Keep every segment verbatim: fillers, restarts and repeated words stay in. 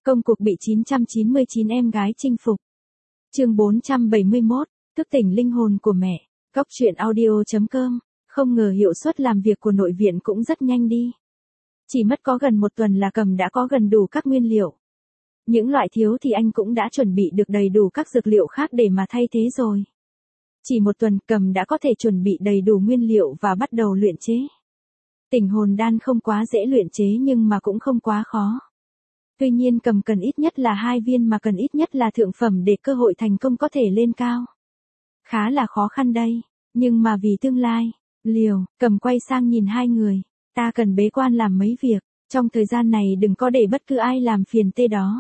Công cuộc bị chín trăm chín mươi chín em gái chinh phục. Chương bốn trăm bảy mươi mốt, thức tỉnh linh hồn của mẹ. Góc truyện audio chấm com. Không ngờ hiệu suất làm việc của nội viện cũng rất nhanh đi. Chỉ mất có gần một tuần là Cầm đã có gần đủ các nguyên liệu. Những loại thiếu thì anh cũng đã chuẩn bị được đầy đủ các dược liệu khác để mà thay thế rồi. Chỉ một tuần Cầm đã có thể chuẩn bị đầy đủ nguyên liệu và bắt đầu luyện chế. Tỉnh hồn đan không quá dễ luyện chế nhưng mà cũng không quá khó. Tuy nhiên Cầm cần ít nhất là hai viên mà cần ít nhất là thượng phẩm để cơ hội thành công có thể lên cao. Khá là khó khăn đây, nhưng mà vì tương lai, liều, Cầm quay sang nhìn hai người, ta cần bế quan làm mấy việc, trong thời gian này đừng có để bất cứ ai làm phiền tê đó.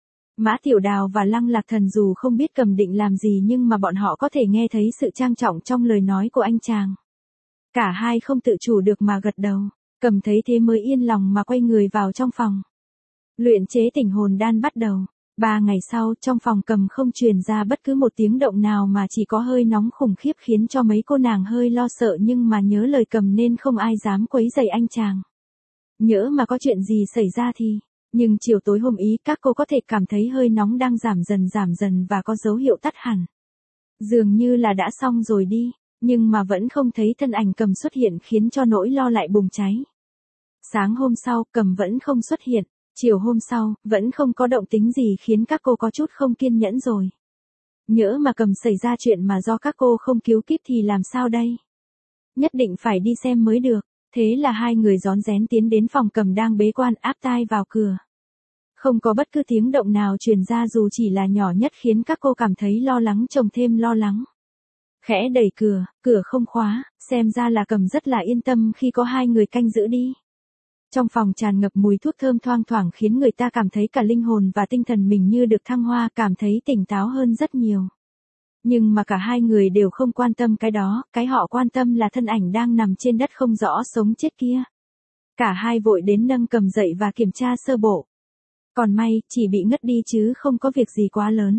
Mã Tiểu Đào và Lăng Lạc Thần dù không biết Cầm định làm gì nhưng mà bọn họ có thể nghe thấy sự trang trọng trong lời nói của anh chàng. Cả hai không tự chủ được mà gật đầu, Cầm thấy thế mới yên lòng mà quay người vào trong phòng. Luyện chế tỉnh hồn đan bắt đầu. Ba ngày sau, trong phòng Cầm không truyền ra bất cứ một tiếng động nào mà chỉ có hơi nóng khủng khiếp khiến cho mấy cô nàng hơi lo sợ nhưng mà nhớ lời Cầm nên không ai dám quấy rầy anh chàng. Nhỡ mà có chuyện gì xảy ra thì... Nhưng chiều tối hôm ý các cô có thể cảm thấy hơi nóng đang giảm dần giảm dần và có dấu hiệu tắt hẳn. Dường như là đã xong rồi đi, nhưng mà vẫn không thấy thân ảnh Cầm xuất hiện khiến cho nỗi lo lại bùng cháy. Sáng hôm sau Cầm vẫn không xuất hiện. Chiều hôm sau, vẫn không có động tính gì khiến các cô có chút không kiên nhẫn rồi. Nhỡ mà Cầm xảy ra chuyện mà do các cô không cứu kíp thì làm sao đây? Nhất định phải đi xem mới được. Thế là hai người rón rén tiến đến phòng Cầm đang bế quan áp tai vào cửa. Không có bất cứ tiếng động nào truyền ra dù chỉ là nhỏ nhất khiến các cô cảm thấy lo lắng chồng thêm lo lắng. Khẽ đẩy cửa, cửa không khóa, xem ra là Cầm rất là yên tâm khi có hai người canh giữ đi. Trong phòng tràn ngập mùi thuốc thơm thoang thoảng khiến người ta cảm thấy cả linh hồn và tinh thần mình như được thăng hoa, cảm thấy tỉnh táo hơn rất nhiều. Nhưng mà cả hai người đều không quan tâm cái đó, cái họ quan tâm là thân ảnh đang nằm trên đất không rõ sống chết kia. Cả hai vội đến nâng Cầm dậy và kiểm tra sơ bộ. Còn may, chỉ bị ngất đi chứ không có việc gì quá lớn.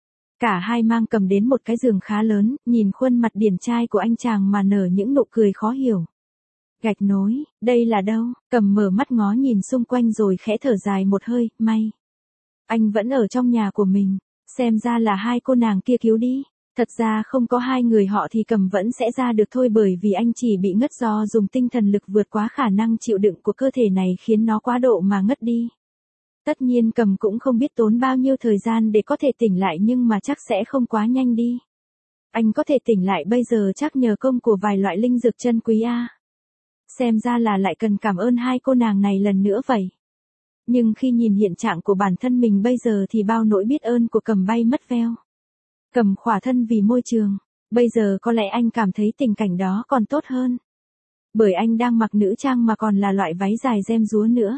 Cả hai mang Cầm đến một cái giường khá lớn, nhìn khuôn mặt điển trai của anh chàng mà nở những nụ cười khó hiểu. Gạch nối, đây là đâu? Cầm mở mắt ngó nhìn xung quanh rồi khẽ thở dài một hơi, may. Anh vẫn ở trong nhà của mình, xem ra là hai cô nàng kia cứu đi. Thật ra không có hai người họ thì Cầm vẫn sẽ ra được thôi bởi vì anh chỉ bị ngất do dùng tinh thần lực vượt quá khả năng chịu đựng của cơ thể này khiến nó quá độ mà ngất đi. Tất nhiên Cầm cũng không biết tốn bao nhiêu thời gian để có thể tỉnh lại nhưng mà chắc sẽ không quá nhanh đi. Anh có thể tỉnh lại bây giờ chắc nhờ công của vài loại linh dược chân quý a. Xem ra là lại cần cảm ơn hai cô nàng này lần nữa vậy. Nhưng khi nhìn hiện trạng của bản thân mình bây giờ thì bao nỗi biết ơn của Cầm bay mất veo. Cầm khỏa thân vì môi trường, bây giờ có lẽ anh cảm thấy tình cảnh đó còn tốt hơn. Bởi anh đang mặc nữ trang mà còn là loại váy dài jem rúa nữa.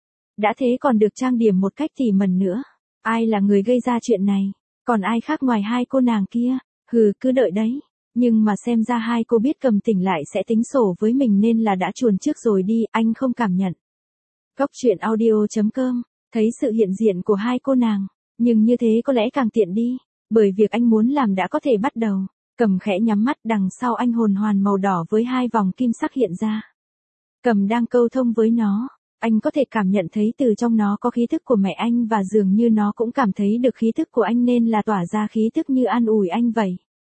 Đã thế còn được trang điểm một cách tỉ mẩn nữa. Ai là người gây ra chuyện này? Còn ai khác ngoài hai cô nàng kia? Hừ, cứ đợi đấy. Nhưng mà xem ra hai cô biết Cầm tỉnh lại sẽ tính sổ với mình nên là đã chuồn trước rồi đi, anh không cảm nhận. Góc truyện audio chấm com, thấy sự hiện diện của hai cô nàng, nhưng như thế có lẽ càng tiện đi, bởi việc anh muốn làm đã có thể bắt đầu. Cầm khẽ nhắm mắt, đằng sau anh hồn hoàn màu đỏ với hai vòng kim sắc hiện ra. Cầm đang câu thông với nó, anh có thể cảm nhận thấy từ trong nó có khí thức của mẹ anh và dường như nó cũng cảm thấy được khí thức của anh nên là tỏa ra khí thức như an ủi anh vậy.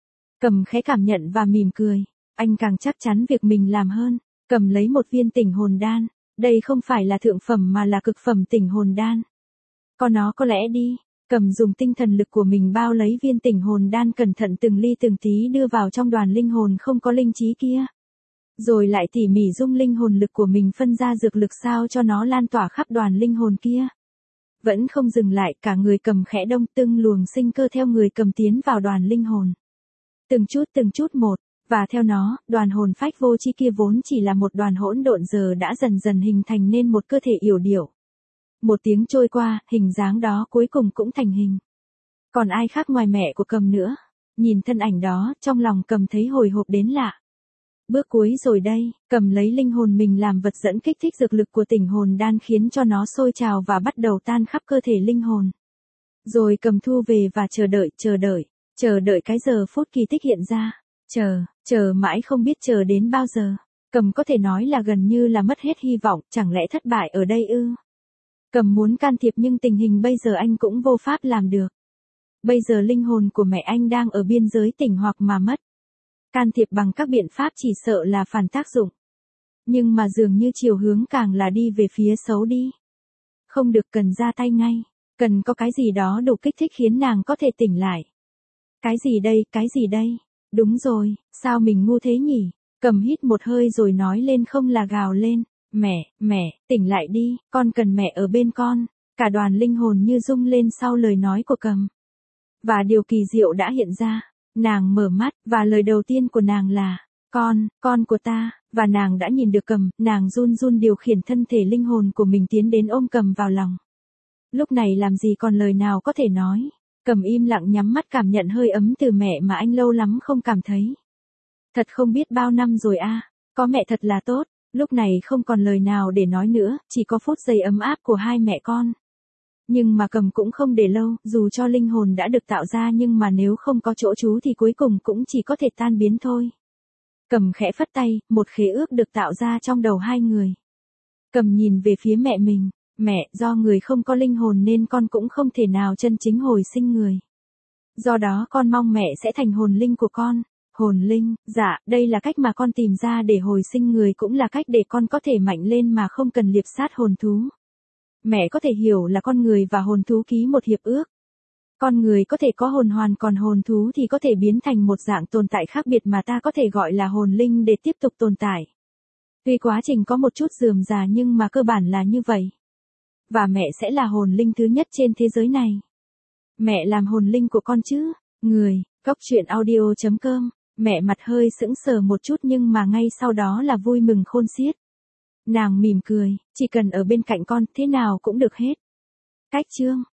Cầm khẽ cảm nhận và mỉm cười, anh càng chắc chắn việc mình làm hơn. Cầm lấy một viên tỉnh hồn đan, đây không phải là thượng phẩm mà là cực phẩm tỉnh hồn đan. Con nó có lẽ đi, Cầm dùng tinh thần lực của mình bao lấy viên tỉnh hồn đan cẩn thận từng ly từng tí đưa vào trong đoàn linh hồn không có linh trí kia. Rồi lại tỉ mỉ dung linh hồn lực của mình phân ra dược lực sao cho nó lan tỏa khắp đoàn linh hồn kia. Vẫn không dừng lại, cả người Cầm khẽ đông từng luồng sinh cơ theo người Cầm tiến vào đoàn linh hồn. Từng chút từng chút một, và theo nó, đoàn hồn phách vô tri kia vốn chỉ là một đoàn hỗn độn giờ đã dần dần hình thành nên một cơ thể yểu điệu. Một tiếng trôi qua, hình dáng đó cuối cùng cũng thành hình. Còn ai khác ngoài mẹ của Cầm nữa? Nhìn thân ảnh đó, trong lòng Cầm thấy hồi hộp đến lạ. Bước cuối rồi đây, Cầm lấy linh hồn mình làm vật dẫn kích thích dược lực của tỉnh hồn đan khiến cho nó sôi trào và bắt đầu tan khắp cơ thể linh hồn. Rồi Cầm thu về và chờ đợi, chờ đợi. Chờ đợi cái giờ phút kỳ tích hiện ra. Chờ, chờ mãi không biết chờ đến bao giờ. Cầm có thể nói là gần như là mất hết hy vọng, chẳng lẽ thất bại ở đây ư? Cầm muốn can thiệp nhưng tình hình bây giờ anh cũng vô pháp làm được. Bây giờ linh hồn của mẹ anh đang ở biên giới tỉnh hoặc mà mất. Can thiệp bằng các biện pháp chỉ sợ là phản tác dụng. Nhưng mà dường như chiều hướng càng là đi về phía xấu đi. Không được, cần ra tay ngay. Cần có cái gì đó đủ kích thích khiến nàng có thể tỉnh lại. Cái gì đây, cái gì đây? Đúng rồi, sao mình ngu thế nhỉ? Cầm hít một hơi rồi nói lên không là gào lên. Mẹ, mẹ, tỉnh lại đi, con cần mẹ ở bên con. Cả đoàn linh hồn như rung lên sau lời nói của Cầm. Và điều kỳ diệu đã hiện ra. Nàng mở mắt, và lời đầu tiên của nàng là, con, con của ta, và nàng đã nhìn được Cầm, nàng run run điều khiển thân thể linh hồn của mình tiến đến ôm Cầm vào lòng. Lúc này làm gì còn lời nào có thể nói. Cầm im lặng nhắm mắt cảm nhận hơi ấm từ mẹ mà anh lâu lắm không cảm thấy. Thật không biết bao năm rồi a, có mẹ thật là tốt. Lúc này không còn lời nào để nói nữa, chỉ có phút giây ấm áp của hai mẹ con. Nhưng mà Cầm cũng không để lâu, dù cho linh hồn đã được tạo ra nhưng mà nếu không có chỗ trú thì cuối cùng cũng chỉ có thể tan biến thôi. Cầm khẽ phất tay, một khế ước được tạo ra trong đầu hai người. Cầm nhìn về phía mẹ mình, mẹ, do người không có linh hồn nên con cũng không thể nào chân chính hồi sinh người. Do đó con mong mẹ sẽ thành hồn linh của con. Hồn linh, dạ, đây là cách mà con tìm ra để hồi sinh người cũng là cách để con có thể mạnh lên mà không cần liệp sát hồn thú. Mẹ có thể hiểu là con người và hồn thú ký một hiệp ước. Con người có thể có hồn hoàn còn hồn thú thì có thể biến thành một dạng tồn tại khác biệt mà ta có thể gọi là hồn linh để tiếp tục tồn tại. Tuy quá trình có một chút rườm rà nhưng mà cơ bản là như vậy. Và mẹ sẽ là hồn linh thứ nhất trên thế giới này. Mẹ làm hồn linh của con chứ? Người, Cốc Truyện Audio chấm com. Mẹ mặt hơi sững sờ một chút nhưng mà ngay sau đó là vui mừng khôn xiết. Nàng mỉm cười, chỉ cần ở bên cạnh con, thế nào cũng được hết. Cách chương